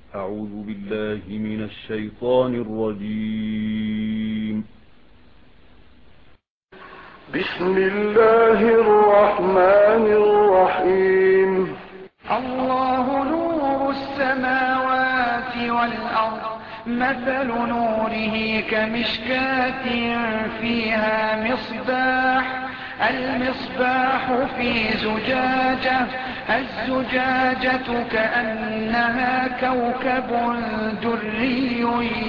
أعوذ بالله من الشيطان الرجيم. بسم الله الرحمن الرحيم. الله نور السماوات والأرض، مثل نوره كمشكاة فيها مصباح، المصباح في زجاجة، الزجاجة كأنها كوكب دري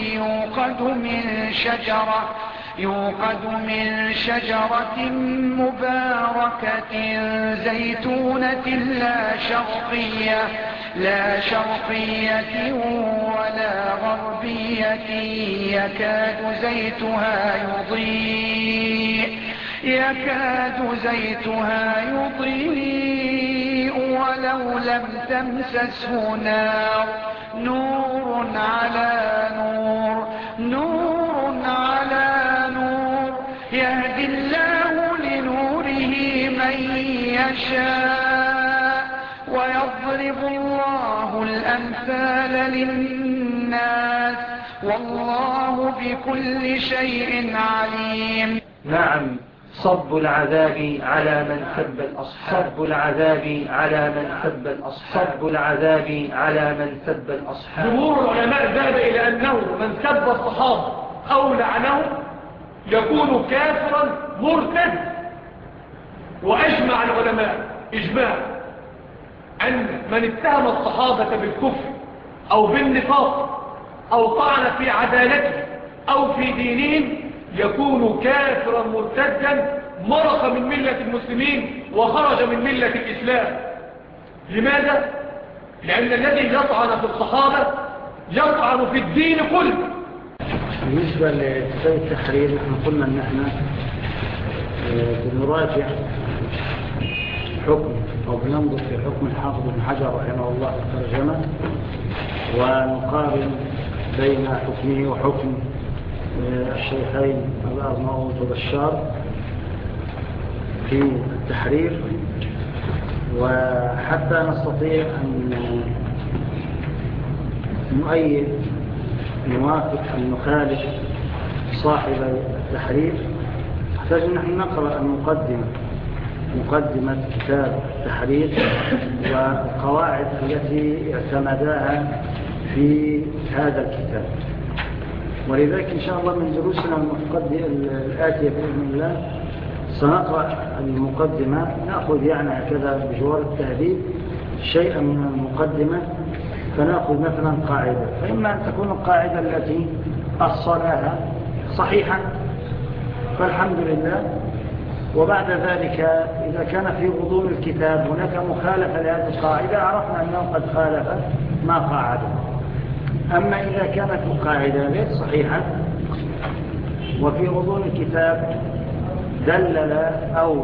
يوقد من شجرة مباركة زيتونة لا شرقية ولا غربية، يكاد زيتها يضيء ولو لم تمسسه نار، نور على نور، يهدي الله لنوره من يشاء، ويضرب الله الأمثال للناس، والله بكل شيء عليم. نعم، صب العذاب على من سب الأصحاب، صب العذاب على من سب الأصحاب، صب العذاب على من سب الأصحاب. جمهور العلماء ذهب إلى أنه من سب الصحابة أو لعنهم يكون كافرا مرتد. وأجمع العلماء إجماع أن من اتهم الصحابة بالكفر أو بالنفاق أو طعن في عدالته أو في دينهم يكون كافرا مرتدا، مرق من ملة المسلمين وخرج من ملة الإسلام. لماذا؟ لأن الذي يطعن في الصحابة يطعن في الدين كله. بالنسبة لكتاب التحرير نحن قلنا أن احنا بنراجع حكم أو بننظر في حكم الحافظ بن حجر رحمه الله في الترجمة، ونقارن بين حكمه وحكم الشيخين الأرناؤوط وبشار في التحرير، وحتى نستطيع أن نؤيد نوافق أن نخالف صاحب التحرير نحتاج أن نحن نقرأ مقدمة كتاب التحرير والقواعد التي اعتمداها في هذا الكتاب. ولذلك إن شاء الله من دروسنا الآتية بإذن الله سنقرأ المقدمة، نأخذ يعني هكذا بجوار التهذيب شيئا من المقدمة، فنأخذ مثلا قاعدة، فإما أن تكون القاعدة التي أصلها صحيحا فالحمد لله، وبعد ذلك إذا كان في غضون الكتاب هناك مخالفة لهذه القاعدة عرفنا أنه قد خالف ما قاعده. أما إذا كانت القاعدة غير صحيحة وفي غضون الكتاب دلل أو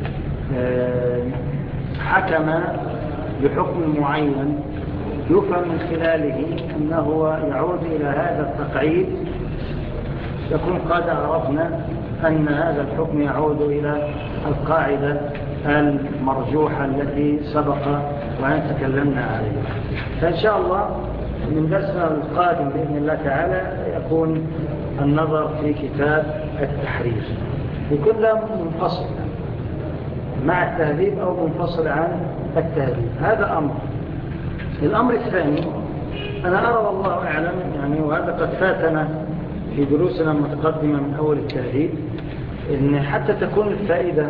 حكم بحكم معين يفهم من خلاله أنه يعود إلى هذا التقعيد، يكون قد عرفنا أن هذا الحكم يعود إلى القاعدة المرجوحة التي سبق وأن تكلمنا عليها. فإن شاء الله من درسنا القادم بإذن الله تعالى يكون النظر في كتاب التحرير، يكون منفصل مع التهذيب أو منفصل عن التهذيب. هذا أمر. الأمر الثاني أنا أرى والله أعلم يعني، وهذا قد فاتنا في دروسنا المتقدمة من أول التهذيب، إن حتى تكون الفائدة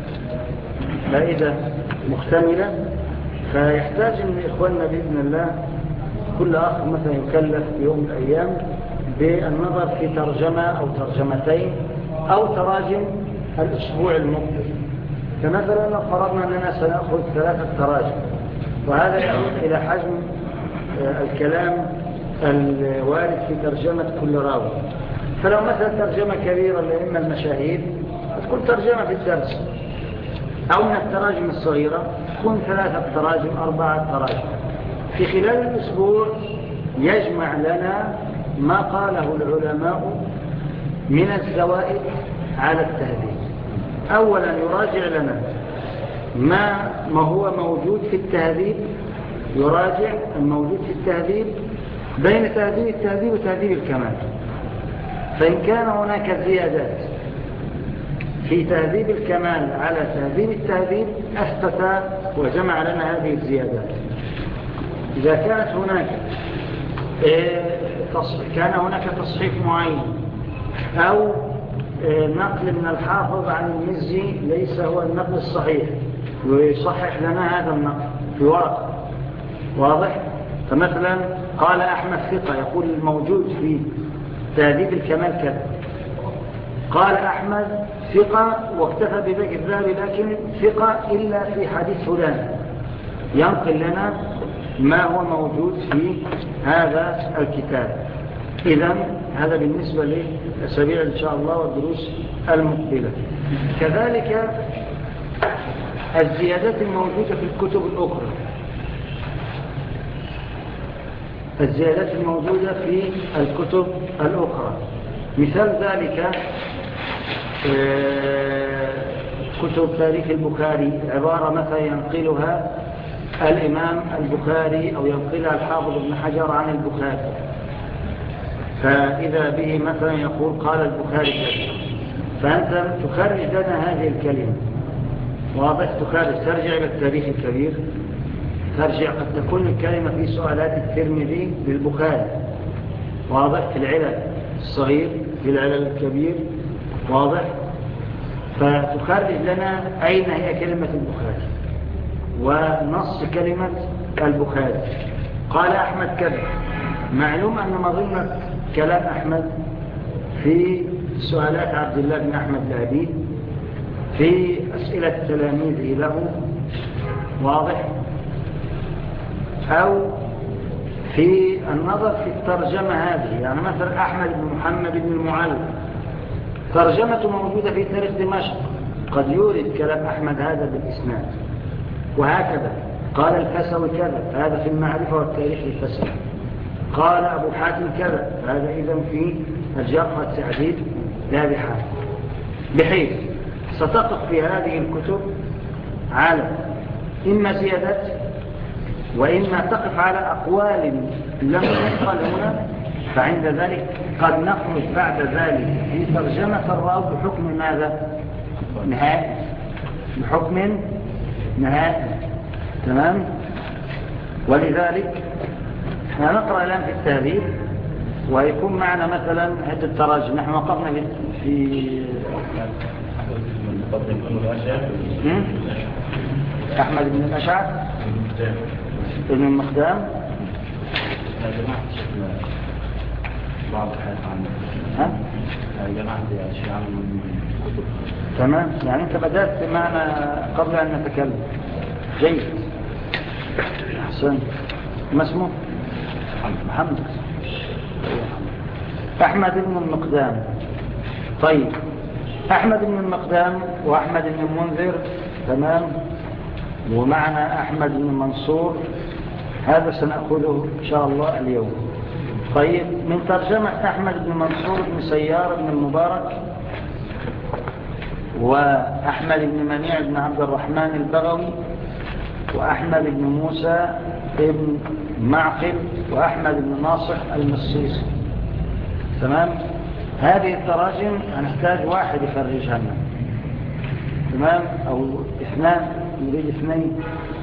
مكتملة فيحتاج أن إخواننا بإذن الله كل آخر مثلا يكلف في يوم من الأيام بالنظر في ترجمة أو ترجمتين أو تراجم الأسبوع المقبل. فمثلا لو فرضنا أننا سنأخذ 3 تراجم، وهذا يعود إلى حجم الكلام الوارد في ترجمة كل راوي. فلو مثلا ترجمة كبيرة لأئمة المشاهير تكون ترجمة في الدرس، أو من التراجم الصغيرة تكون 3 تراجم 4 تراجم. في خلال الأسبوع يجمع لنا ما قاله العلماء من الزوائد على التهذيب. أولا يراجع لنا ما هو موجود في التهذيب، يراجع الموجود في التهذيب بين تهذيب التهذيب وتهذيب الكمال. فإن كان هناك زيادات في تهذيب الكمال على تهذيب التهذيب أثبت وجمع لنا هذه الزيادات. إذا كانت هناك كان هناك تصحيف معين أو نقل من الحافظ عن المزي ليس هو النقل الصحيح ويصحح لنا هذا النقل في ورقة واضح. فمثلا قال أحمد ثقة، يقول الموجود في تهذيب الكمال كذا، قال أحمد ثقة واكتفى بباقي الذهبي لكن ثقة إلا في حديث فلان، ينقل لنا ما هو موجود في هذا الكتاب. إذن هذا بالنسبة للأسابيع إن شاء الله والدروس المقبلة. كذلك الزيادات الموجودة في الكتب الأخرى، الزيادات الموجودة في الكتب الأخرى، مثال ذلك كتب تاريخ البخاري، عبارة مثلا ينقلها الإمام البخاري أو ينقلها الحافظ ابن حجر عن البخاري، فإذا به مثلا يقول قال البخاري كذا، فأنت تخرج لنا هذه الكلمة واضح، تخرج ترجع إلى التاريخ الكبير، ترجع قد تكون الكلمة في سؤالات الترمذي للبخاري واضح، في العلل الصغير في العلل الكبير واضح، فتخرج لنا أين هي كلمة البخاري ونص كلمة البخاري. قال أحمد كذا، معلوم أن مظنة كلام أحمد في سؤالات عبد الله بن أحمد العبيد، في أسئلة تلاميذه له واضح، أو في النظر في الترجمة هذه، يعني مثلا أحمد بن محمد بن المعلم ترجمته موجودة في تاريخ دمشق، قد يورد كلام أحمد هذا بالإسناد، وهكذا قال الفسوي كذا، هذا في المعرفة والتاريخ الفسوي، قال أبو حاتم كذا، هذا إذن في الجرح والتعديل لا بحال، بحيث ستقف في هذه الكتب على إما زيادات وإما تقف على أقوال لم يقل هنا، فعند ذلك قد نخرج بعد ذلك في ترجمة الراوي بحكم ماذا؟ نهائي، بحكم نهائي. تمام؟ ولذلك نقرأ الآن في التهذيب ويكون معنا مثلا عدة تراجم. نحن وقفنا في أحمد بن الأشعث ابن المقدام بعض الحياة عنه جماعة أشياء عن كتب. تمام، يعني أنت بدأت معنا قبل أن نتكلم. جيد، أحسن. ما اسمه؟ محمد. أحمد بن المقدام. طيب، أحمد بن المقدام وأحمد بن المنذر، تمام، ومعنا أحمد بن منصور، هذا سنأخذه إن شاء الله اليوم. طيب، من ترجمة أحمد بن منصور بن سيار بن المبارك وأحمد بن منيع بن عبد الرحمن البغوي وأحمد بن موسى بن معقل وأحمد بن ناصح المصيصي، تمام. هذه التراجم هنحتاج واحد يخرجها لنا، تمام، أو اثنان، نريد اثنين.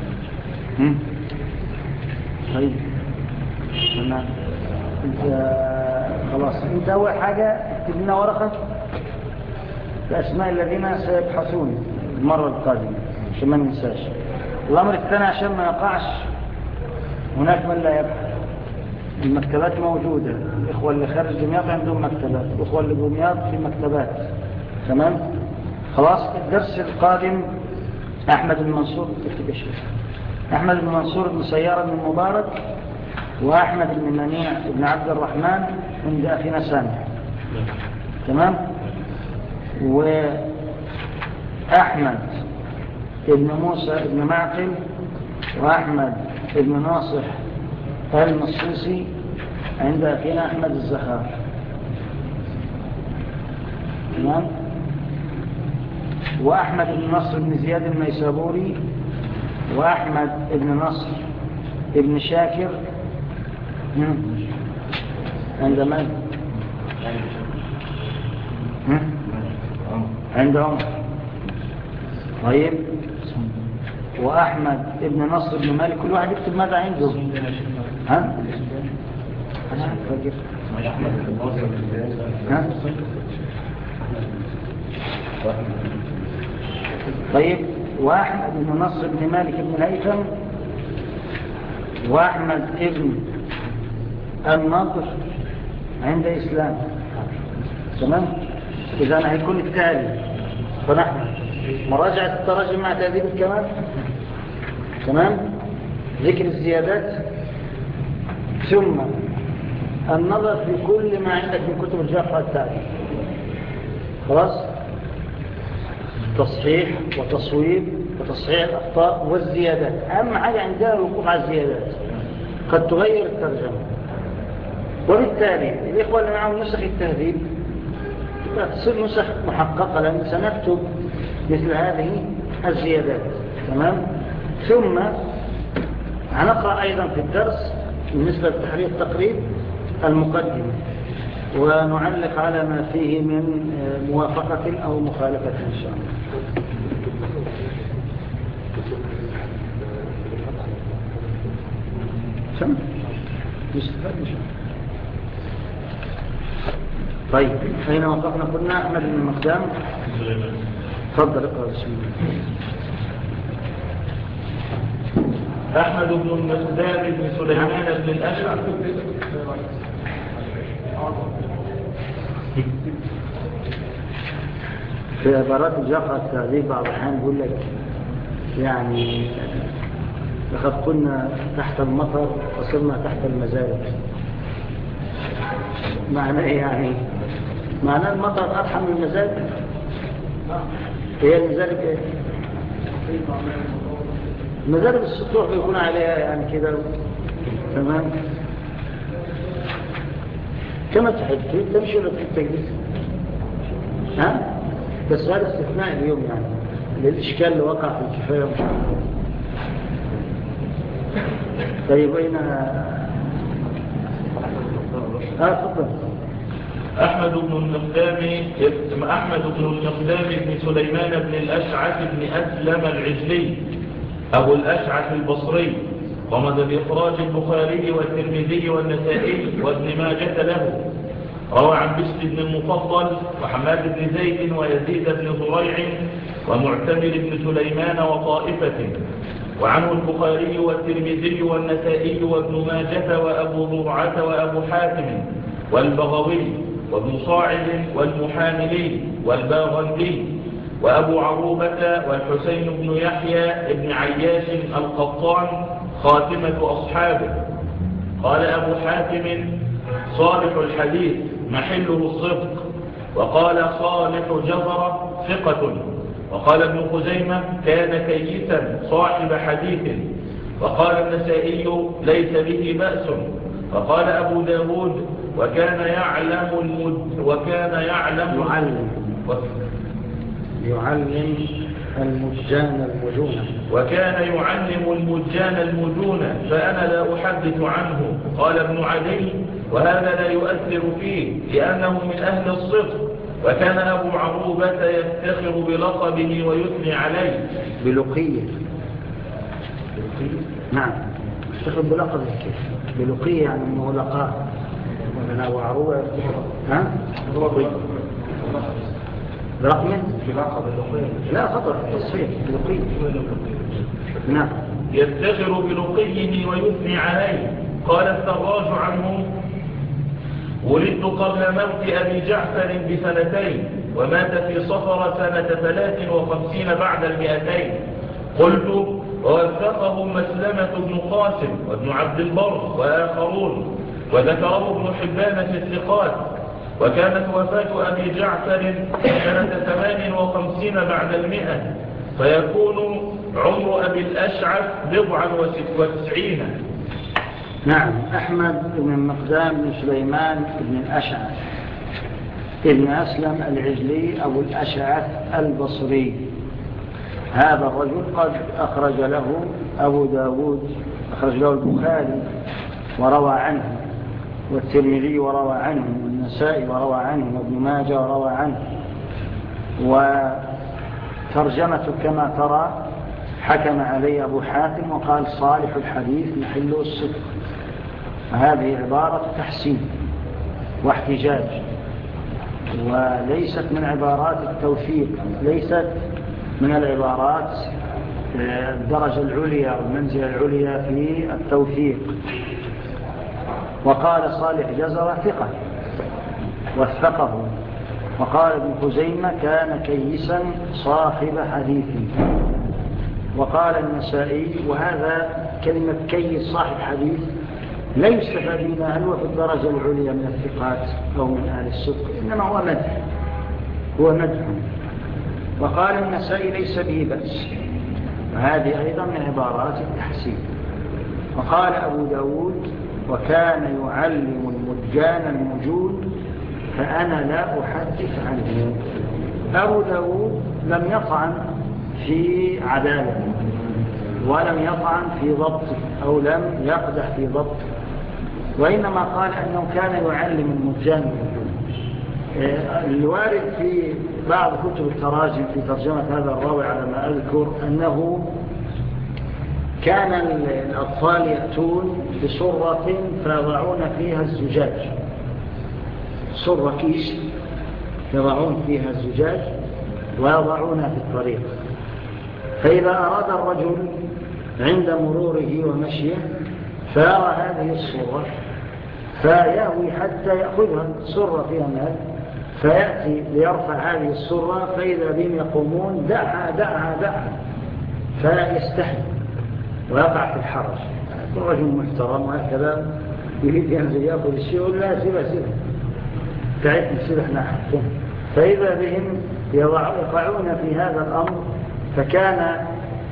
طيب، تمام. انت خلاص، انت اول حاجة اكتب لنا ورقة بأسماء الذين سيبحثون المرة القادمة عشان ما ننساش. الأمر الثاني عشان ما يقعش هناك من لا يبحث، المكتبات موجودة، الإخوة اللي خارج دمياط عندهم مكتبات، الإخوة اللي دمياط في مكتبات، تمام. خلاص، الدرس القادم أحمد بن منصور، اكتب الشيء، أحمد بن منصور بن سيار بن المبارك وأحمد بن منيع بن عبد الرحمن عند أخينا سامح، تمام. وأحمد بن موسى بن معقل وأحمد بن ناصح المصيصي عند أخينا أحمد الزخار، تمام. وأحمد بن نصر بن زياد الميسابوري وأحمد بن نصر بن شاكر عند من؟ عند عمر. طيب، وأحمد ابن نصر بن مالك، كل واحد يكتب ماذا عنده. ها؟ طيب، وأحمد ابن نصر بن مالك بن الهيثم، وأحمد ابن النضر عند إسلام. تمام؟ إذا هيكون التالي فنحن مراجعة التراجم مع تهذيب الكمال. تمام؟ ذكر الزيادات، ثم النظر في كل ما عندك من كتب الجرح والتعديل. خلاص؟ تصحيح وتصويب وتصحيح الأخطاء والزيادات. أهم حاجة عندها الوقوف على الزيادات، قد تغير الترجمة. وبالتالي الإخوة اللي معهم نسخ التهذيب تصير نسخ محققة، لأن سنكتب مثل هذه الزيادات. تمام؟ ثم هنقرأ أيضا في الدرس بالنسبة لتحرير التقريب المقدمة، ونعلق على ما فيه من موافقة أو مخالفة إن شاء الله. سمع؟ نستفاد إن شاء الله. طيب، أين وقفنا؟ قلنا أحمد بن المقدام. تفضل اقرأ بسم الله. أحمد بن المقدام بن سليمان بن الأشعث في عبارات الجرح والتعديل بعض الأحيان يقول لك يعني لقد كنا تحت المطر وصرنا تحت المزارع. معنى إيه يعني؟ معنى المطر أرحم من المزارع. هي المزارع إيه؟ مزارع السطوح بيكون عليها يعني كده. تمام؟ كما تحب تمشي ولا تجلس؟ ها؟ بس هذا استثناء اليوم يعني للإشكال اللي وقع في الكفاية. طيب، أين تفضل. أحمد بن المقدام بن سليمان بن الأشعث بن أسلم العجلي أبو الأشعث البصري، ومد بإخراج البخاري والترمذي والنسائي وابن ماجة له. روى عن بشر بن المفضل وحماد بن زيد ويزيد بن زريع ومعتمر بن سليمان وطائفة، وعنه البخاري والترمذي والنسائي وابن ماجة وأبو زرعة وأبو حاتم والبغوي وابن صاعد والمحاملي والباغندي وأبو عروبة والحسين بن يحيى بن عياش القطان خاتمة أصحابه. قال أبو حاتم صالح الحديث محله الصدق، وقال صالح جزر ثقة، وقال ابن خزيمة كان كيسا صاحب حديث، وقال النسائي ليس به بأس، وقال أبو داود وكان يعلم المجان المجونة، وكان يعلم المجان المجونة، فأنا لا أحدث عنه. قال ابن عدي وهذا لا يؤثر فيه لأنه من أهل الصدق. وكان أبو عروبة يفتخر بلقبه ويثني عليه بلقية. نعم، يفتخر بلقبه كيف؟ بلقية يعني أنه لقاه. من أبو عروبة ها؟ برقمه؟ بلقب اللقية. لا خطر التصحيح بلقية. نعم، يفتخر بلقيه ويثني عليه. قال السراج عنه ولدت قبل موت أبي جعفر ب2 ومات في صفر سنة 53 بعد 200. قلت ووثقه مسلمة بن قاسم وابن عبد البر وآخرون، وذكره ابن حبان في الثقات. وكانت وفاة أبي جعفر سنة 58 بعد 100، فيكون عمر أبي الأشعث 99. نعم. أحمد بن المقدام بن سليمان بن الأشعث ابن أسلم العجلي أبو الأشعث البصري. هذا الرجل قد أخرج له أبو داود، أخرج له البخاري وروى عنه، والترمذي وروى عنه، والنسائي وروى عنه، وابن ماجه وروى عنه. وترجمته كما ترى حكم عليه أبو حاتم وقال صالح الحديث محله الصدق. هذه عبارة تحسين واحتجاج، وليست من عبارات التوثيق، ليست من العبارات الدرجة العليا والمنزلة العليا في التوثيق. وقال صالح جزرة ثقة وثقه. وقال ابن خزيمة كان كيسا صاحب حديث. وقال النسائي، وهذا كلمة كيس صاحب حديث لا يستفاد منها هل هو في الدرجة العليا من الثقات أو من أهل الصدق، إنما هو مدح، هو مدح. وقال النسائي ليس به بأس، وهذه أيضا من عبارات التحسين. وقال أبو داود وكان يعلم المجان المجون فأنا لا أحدث عنه. أبو داود لم يطعن في عدالته ولم يطعن في ضبطه أو لم يقدح في ضبطه، وإنما قال أنه كان يعلم المجان المجون. الوارد في بعض كتب التراجم في ترجمة هذا الراوي على ما أذكر أنه كان الأطفال يأتون بصرة فيضعون فيها الزجاج، صرة كيس يضعون فيها الزجاج ويضعونها في الطريق، فإذا أراد الرجل عند مروره ومشيه فيرى هذه الصرة فيأوي حتى يأخذها، صرة فيها مال، فيأتي ليرفع هذه الصرة فإذا بهم يقومون دعها دعها دعها، فيستحي ويقع في الحرج. يكون رجل محترم وهكذا يريد ينزل يأخذ الشيء ولا لا سيبه تعبنا سيبه احنا حقهم، فإذا بهم يقعون في هذا الأمر، فكان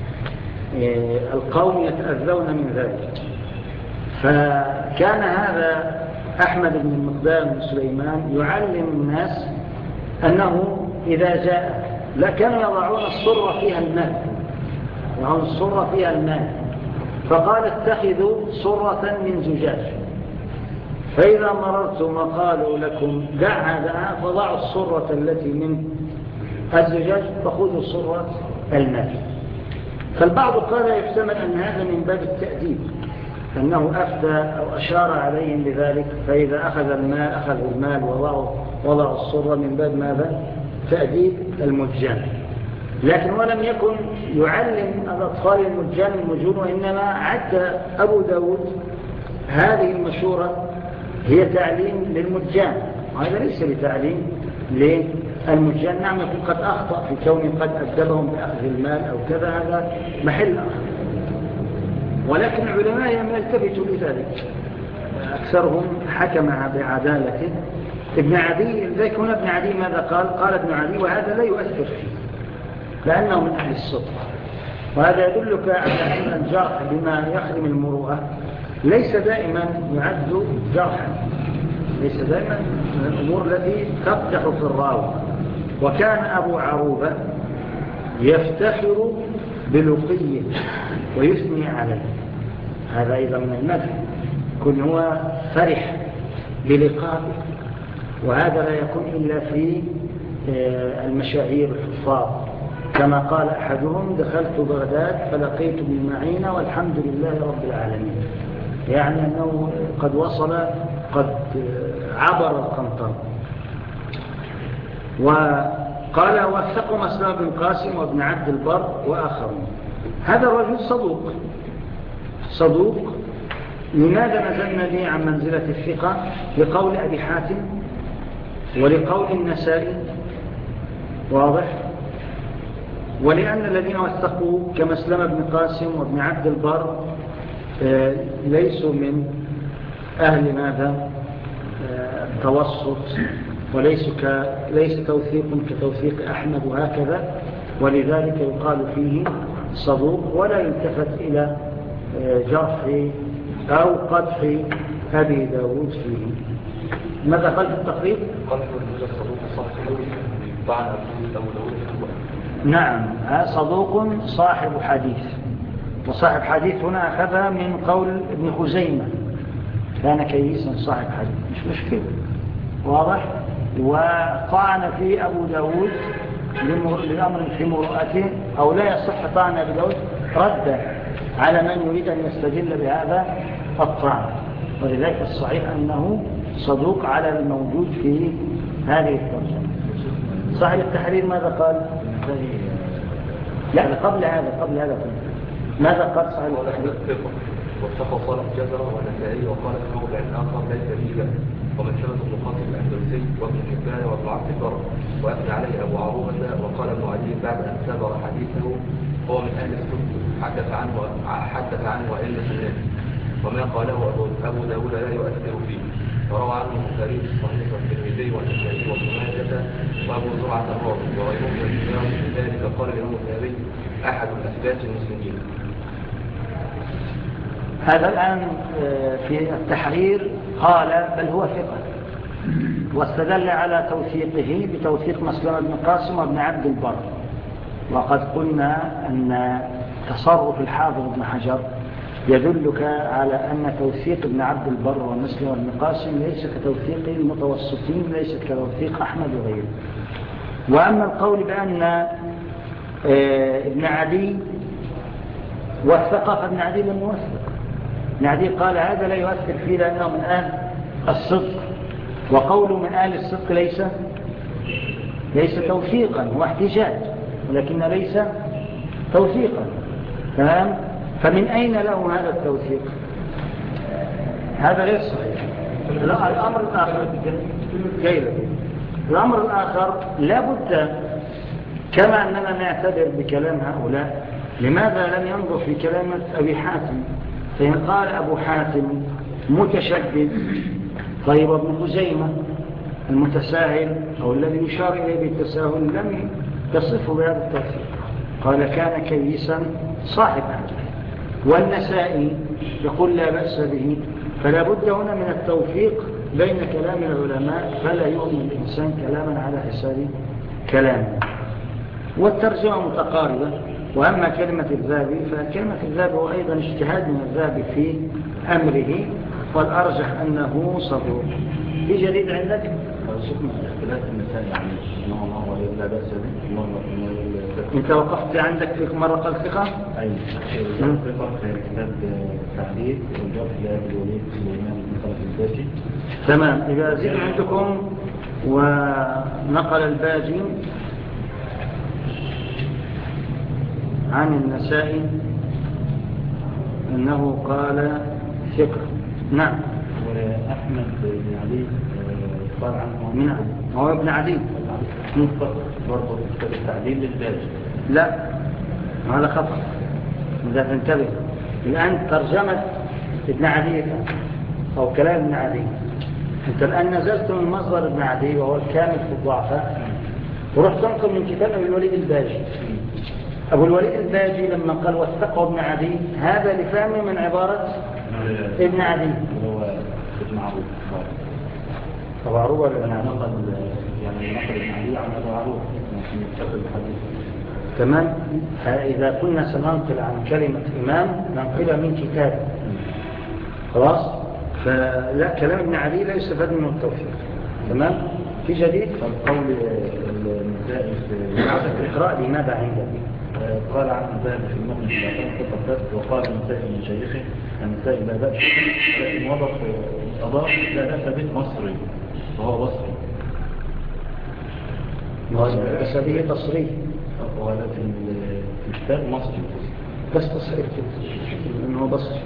القوم يتأذون من ذلك. فكان هذا أحمد بن المقدام بن سليمان يعلم الناس أنه إذا جاء لا كانوا يضعون الصرة فيها الماء، يضعون الصرة فيها الماء، فقال اتخذوا صرة من زجاج، فإذا مررتم وقالوا لكم دعها فضعوا الصرة التي من الزجاج فخذوا صرة الماء. فالبعض قال يحتمل أن هذا من باب التأديب، أنه أفتى أو أشار عليهم بذلك، فإذا أخذ الماء أخذوا المال وضعوا الصرة من باب ماذا؟ تأديب المجان. لكن ولم يكن يعلم الأطفال المجان المجون، وإنما عد أبو داود هذه المشورة هي تعليم للمجان، وهذا ليس بتعليم للمجان. نعم يكون قد أخطأ في كونه قد أدبهم بأخذ المال أو كذا، هذا محل آخر، ولكن العلماء لم يلتفتوا لذلك، أكثرهم حكم بعدالته. ابن عدي ذلك هنا ابن عدي ماذا قال؟ قال ابن عدي وهذا لا يؤثر فيه لأنه من أهل الصدق، وهذا يدلك على أن الجرح بما يخدم المروءة ليس دائما يعد جرحا، ليس دائما من الأمور التي تقدح في الراوي. وكان أبو عروبة يفتخر بلقيه ويثني عليه، هذا أيضا من المدح، كن هو فرح بلقائه، وهذا لا يكون إلا في المشاهير الحفاظ، كما قال أحدهم دخلت بغداد فلقيت ابن معين والحمد لله رب العالمين، يعني أنه قد وصل، قد عبر القنطرة. وقال وثقوا مسلم بن قاسم وابن عبد البر وآخرون. هذا الرجل صدوق. لماذا نزلنا به عن منزلة الثقة؟ لقول أبي حاتم ولقول النسائي، واضح، ولأن الذين وثقوا كمسلم بن قاسم وابن عبد البر ليسوا من أهل ماذا التوسط، ليس توثيق كتوثيق أحمد وهكذا، ولذلك يقال فيه صدوق، ولا يلتفت إلى جرح أو قدح أبي داود فيه. ماذا قال في التقريب؟ نعم، صدوق صاحب حديث، وصاحب حديث هنا أخذها من قول ابن خزيمة كان كيسا صاحب حديث مش مشكلة، واضح. وطعن في أبو داود لأمر في مرؤته، أو لا يصح طعن أبو داود ردا على من يريد أن يستدل بهذا الطعن. ولذلك الصحيح أنه صدوق على الموجود في هذه الترجمة. صاحب التحرير ماذا قال؟ لا، قبل هذا ماذا قال صاحب التحرير؟ واتقى صالح جزرة ونسائي وقال في موضع آخر ليس لي بأس، ومن ثبت ابن قاسم الأندلسي وابن حبان وابن عبد البر وأثنى عليه أبو عروبة. وقال ابن علي بعد أن سبر حديثه هو من أهل الصدق، حدث عنه أئمة الناس، وما قاله أبو داود لا يؤثر فيه. وروى عنه البخاري في الصحيح والترمذي والنسائي وابن ماجه وأبو زرعة الرازي وغيرهم من الرجال. لذلك قال الإمام البخاري أحد الأثبات المسلمين. هذا الآن في التحرير قال بل هو ثقة، واستدل على توثيقه بتوثيق مسلمة بن قاسم وابن عبد البر. وقد قلنا أن تصرف الحافظ ابن حجر يدلك على أن توثيق ابن عبد البر ومسلم بن قاسم ليس كتوثيق المتوسطين، ليس كتوثيق أحمد وغيره. وأما القول بأن ابن عدي وثق، فابن عدي لم يوثق. ابن عدي قال هذا لا يؤثر فيه لأنه من أهل الصدق، وقوله من أهل الصدق ليس توثيقا، هو احتجاج ولكن ليس توثيقا. تمام؟ فمن أين له هذا التوثيق؟ هذا غير صحيح. الأمر الآخر الأمر الآخر لا بد كما أننا نعتبر بكلام هؤلاء، لماذا لم ينظر في كلمة أبي حاتم؟ فإن قال أبو حاتم متشدد، طيب ابن خزيمة المتساهل أو الذي يشار إليه بالتساهل لم يصفه بهذا التوثيق، قال كان كيسا صاحب حديث. والنسائي يقول لا بأس به. فلا بد هنا من التوفيق بين كلام العلماء، فلا يؤمن الإنسان كلاما على حساب كلامه. والترجمة متقاربة. وأما كلمة الذهبي فكلمة الذهبي هو أيضا اجتهاد من الذهبي في أمره، والأرجح أنه صدوق. في جديد عندك؟ اختلاف النساء يعني مرة لا بأس به، مرة أنت وقفت عندك في مرة قال ثقة؟ أي ثقة في كتاب التعديل والجرح لأبي الوليد سليمان بن خلف الباجي. تمام. إذا زيد عندكم ونقل الباجي عن النسائي أنه قال ثقة. نعم. وأحمد بن علي قال عنه من هو ابن عدي برضه كتاب التعديل للباجي. لا، هذا خطأ، إذا تنتبه. الآن ترجمة ابن عدي أو كلام ابن عدي، أنت الآن نزلت من مصدر ابن عدي وهو الكامل في الضعفاء، ورحت تنقل من كتاب أبو الوليد الباجي. أبو الوليد الباجي لما قال وثقه ابن عدي، هذا لفهمه من عبارة ابن عدي. هو ابن عروب. أبو عروب ولا ابن عدي؟ نقل ابن عدي عن أبو عروب في كتاب الحديث. تمام. فإذا كنا سننقل عن كلمة إمام ننقلها من كتاب، خلاص. فلا، كلام ابن عدي لا يستفاد منه التوفيق. تمام. في جديد قول النسائي في اقرأ لي ماذا عندك. قال عن الذهب في المتن الشافعي خطة، وقال النسائي من شيخه النسائي لا بأس، لكن وضع أضاف لا بأس به مصري وهو بصري. بس به تصريح، ولكن الكتاب مصري بس تصريح لأنه بصري.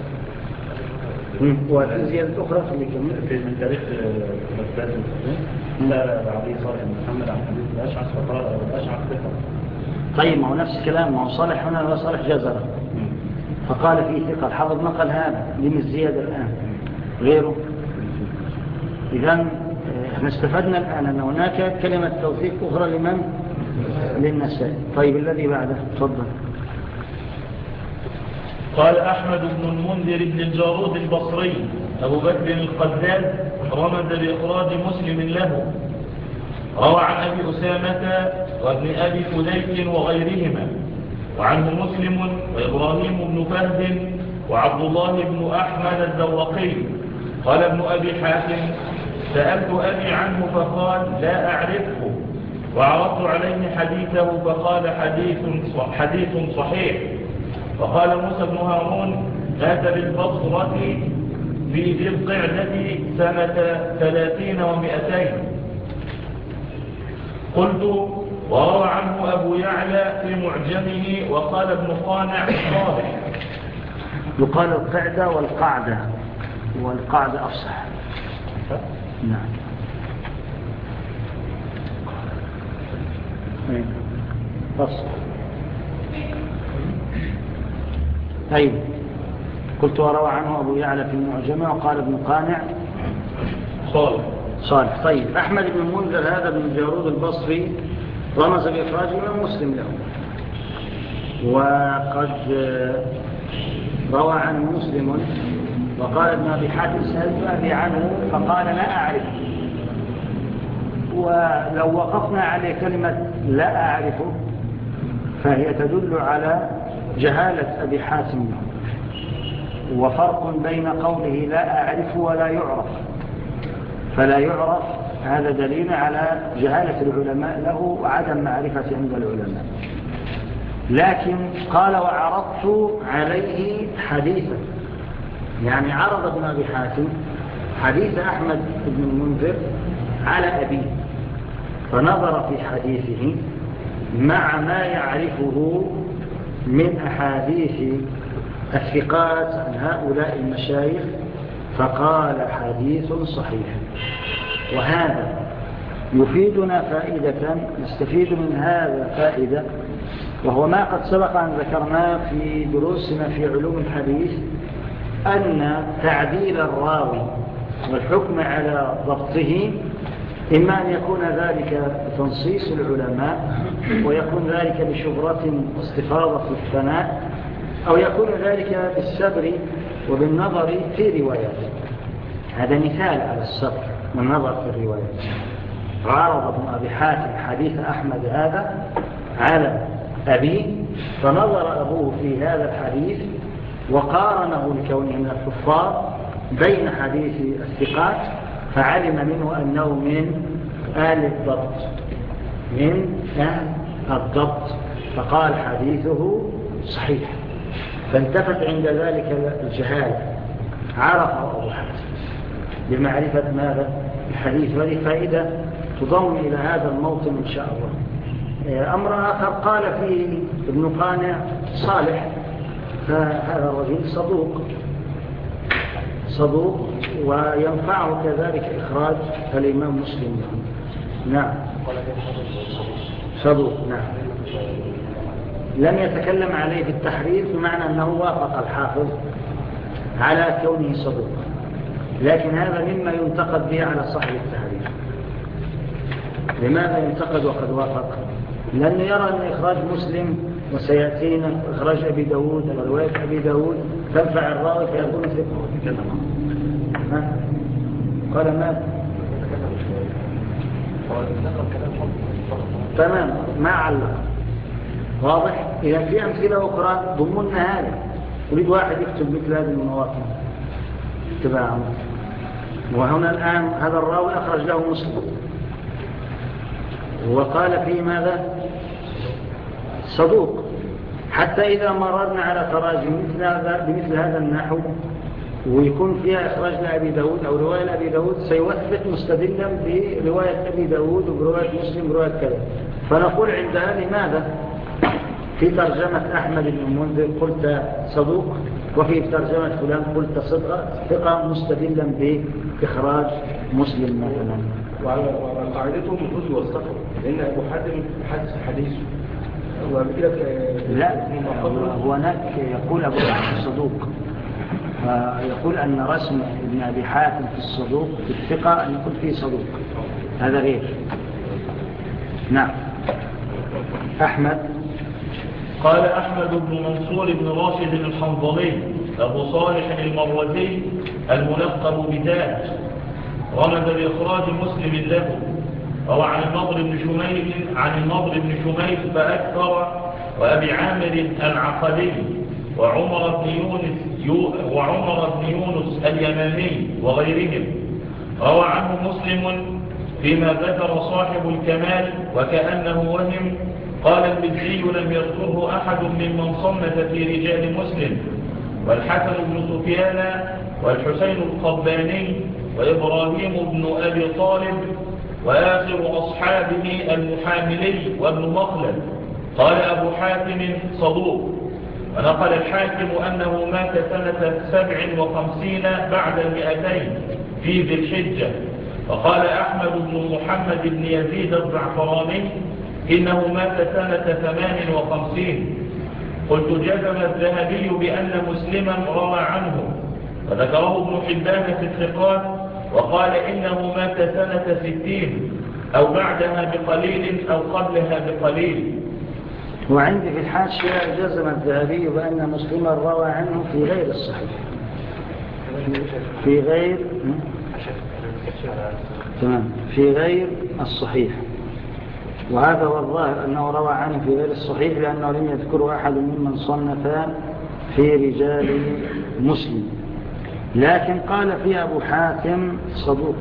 وفي زيادة أخرى في من تاريخ بغداد لا علي صالح بن محمد عن حديث الأشعث فقال الأشعث ثقة. طيب، ما هو نفس الكلام، ما هو صالح هنا ولا صالح جزرة، فقال فيه ثقة. الحافظ نقل هذا لم الزيادة الآن غيره. إذن احنا استفدنا الآن أن هناك كلمة توثيق أخرى لمن؟ للنسائي. طيب الذي بعده تفضل. قال أحمد بن المنذر بن الجارود البصري أبو بكر القذاز رمز بإخراج مسلم له. روى عن أبي أسامة وابن أبي فديك وغيرهما، وعنه مسلم وإبراهيم بن فهد وعبد الله بن أحمد الدورقي قال ابن أبي حاتم سألت أبي عنه فقال لا أعرفه، وعرضت عليه حديثه فقال حديث صحيح. وقال موسى بن هارون مات بالبصرة في ذي القعدة سنة 30 و200. قلت وروى عنه أبو يعلى في معجمه وقال ابن قانع صالح. يقال القعدة والقعدة، والقعدة أفصح. نعم. أفصح. طيب، قلت وروى عنه أبو يعلى في معجمه وقال ابن قانع صالح. طيب، أحمد بن المنذر هذا بن الجارود البصري رمز بإخراج من مسلم له، وقد روى عنه مسلم. وقال ابن أبي حاتم سألت أبي عنه فقال لا أعرف. ولو وقفنا على كلمة لا أعرفه فهي تدل على جهالة أبي حاتم، وفرق بين قوله لا أعرف ولا يعرف. فلا يعرف هذا دليل على جهالة العلماء له وعدم معرفة عند العلماء. لكن قال وعرضت عليه حديثا، يعني عرض ابن أبي حاتم حديث أحمد بن المنذر على أبيه، فنظر في حديثه مع ما يعرفه من أحاديث الثقات عن هؤلاء المشايخ فقال حديث صحيح. وهذا يفيدنا فائدة، نستفيد من هذا فائدة، وهو ما قد سبق أن ذكرناه في دروسنا في علوم الحديث، أن تعديل الراوي والحكم على ضبطه إما أن يكون ذلك بتنصيص العلماء، ويكون ذلك بشهرة واستفاضة في الثناء، أو يكون ذلك بالسبر وبالنظر في رواياته. هذا مثال على السبر والنظر في الروايات. عارض ابن أبي حاتم حديث أحمد هذا على أبيه، فنظر أبوه في هذا الحديث وقارنه لكونه من الحفاظ بين حديث الثقات، فعلم منه أنه من آل الضبط، من أهل الضبط، فقال حديثه صحيح. فانتفت عند ذلك الجهال، عرفه أبو حاتم بمعرفة ماذا الحديث. وهذه فائدة تضم إلى هذا الموطن إن شاء الله. أمر آخر قال فيه ابن قانع صالح، فهذا الرجل صدوق وينفعه كذلك إخراج الإمام مسلم. نعم، صدوق. نعم، لم يتكلم عليه في التحرير بمعنى أنه وافق الحافظ على كونه صدوق، لكن هذا مما ينتقد به على صاحب التحرير. لماذا ينتقد وقد وافق؟ لأنه يرى أن إخراج مسلم وسيأتينا إخراج أبي داود ورواية أبي داود تنفع الراوي فيكون ثقة. قال ماذا؟ تمام، ما علق. واضح؟ إذا في أمثلة أخرى ضمننا هذا. أريد واحد يكتب مثل هذه المواطن اتباعا. وهنا الآن هذا الراوي أخرج له مسلم وقال فيه ماذا؟ صدوق. حتى إذا مررنا على تراجم بمثل هذا النحو ويكون فيها إخراج لأبي داود أو رواية لأبي داود، سيوثق مستدلا برواية أبي داود وبرواية مسلم برواية كذا. فنقول عندها لماذا في ترجمة أحمد بن المنذر قلت صدوق، وفي ترجمة فلان قلت ثقة مستدلا بإخراج مسلم مثلا. وعلى قاعدتهم الجزء والسفر، لأن أبو حاتم حدث حديثه لا، هو هناك يقول أبو حاتم صدوق، يقول أن رسم ابن أبي حاتم في الصدوق في الثقة أن يكون فيه صدوق، هذا غير. نعم. أحمد قال أحمد بن منصور بن راشد الحنظلي أبو صالح المروزي الملقب بتاج، رمز بإخراج مسلم له، أو عن النضر بن شميل فأكثر، وأبي عامر العقدي، وعمر بن يونس وعمر بن يونس اليماني وغيرهم. روى عنه مسلم فيما ذكر صاحب الكمال وكأنه وهم. قال المزي لم يذكره أحد ممن صنف في رجال مسلم، والحسن بن سفيان والحسين القباني وإبراهيم بن أبي طالب وآخر أصحابه المحاملي وابن مخلد. قال أبو حاتم صدوق. ونقل الحاكم أنه مات سنة 57 بعد 200 في ذي الحجة. وقال أحمد بن محمد بن يزيد الزعفراني إنه مات سنة 58. قلت جزم الذهبي بأن مسلما روى عنه، وذكره ابن حبان في الثقات وقال إنه مات سنة 60 أو بعدها بقليل أو قبلها بقليل. وعندي في الحاشية جزم الذهبي بأن مسلما روى عنه في غير الصحيح، في غير الصحيح. وهذا هو الظاهر أنه روى عنه في غير الصحيح، لأنه لم يذكره أحد ممن صنف في رجال مسلم. لكن قال في أبو حاتم صدوق،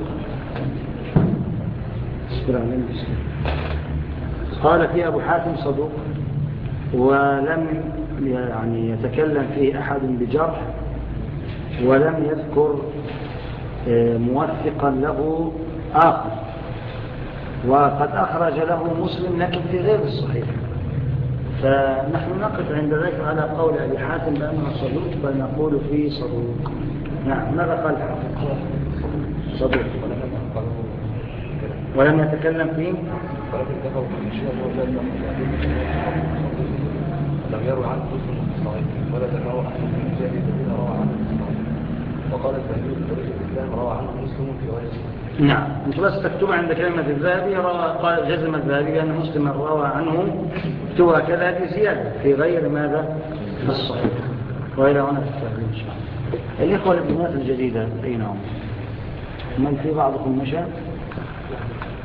قال في أبو حاتم صدوق، ولم يتكلم فيه أحد بجرح، ولم يذكر موثقا له آخر. وقد أخرج له مسلم لكن في غير الصحيح. فنحن نقف عند ذلك على قول أبي حاتم بأنه صدوق، فنقول فيه صدوق. نعم. ماذا قال الحافظ؟ صدوق ولم يتكلم فيه. لم يروي عنه مسلم في الصحيح ولا ذكره أحد من رجال الذين روى عنه في الصحيح. وقال الذهبي في تاريخ الإسلام روى عنه مسلم في غير الصحيح. نعم. انت بس تكتب عند كلمة الذهبي قال جزم الذهبي بأن مسلم روى عنه، اكتبها كذا بزيادة في غير ماذا؟ في الصحيح. وإلى هنا التهديد إن شاء الله. الإخوة الابنات الجديدة أين هم؟ من في بعضكم مشى؟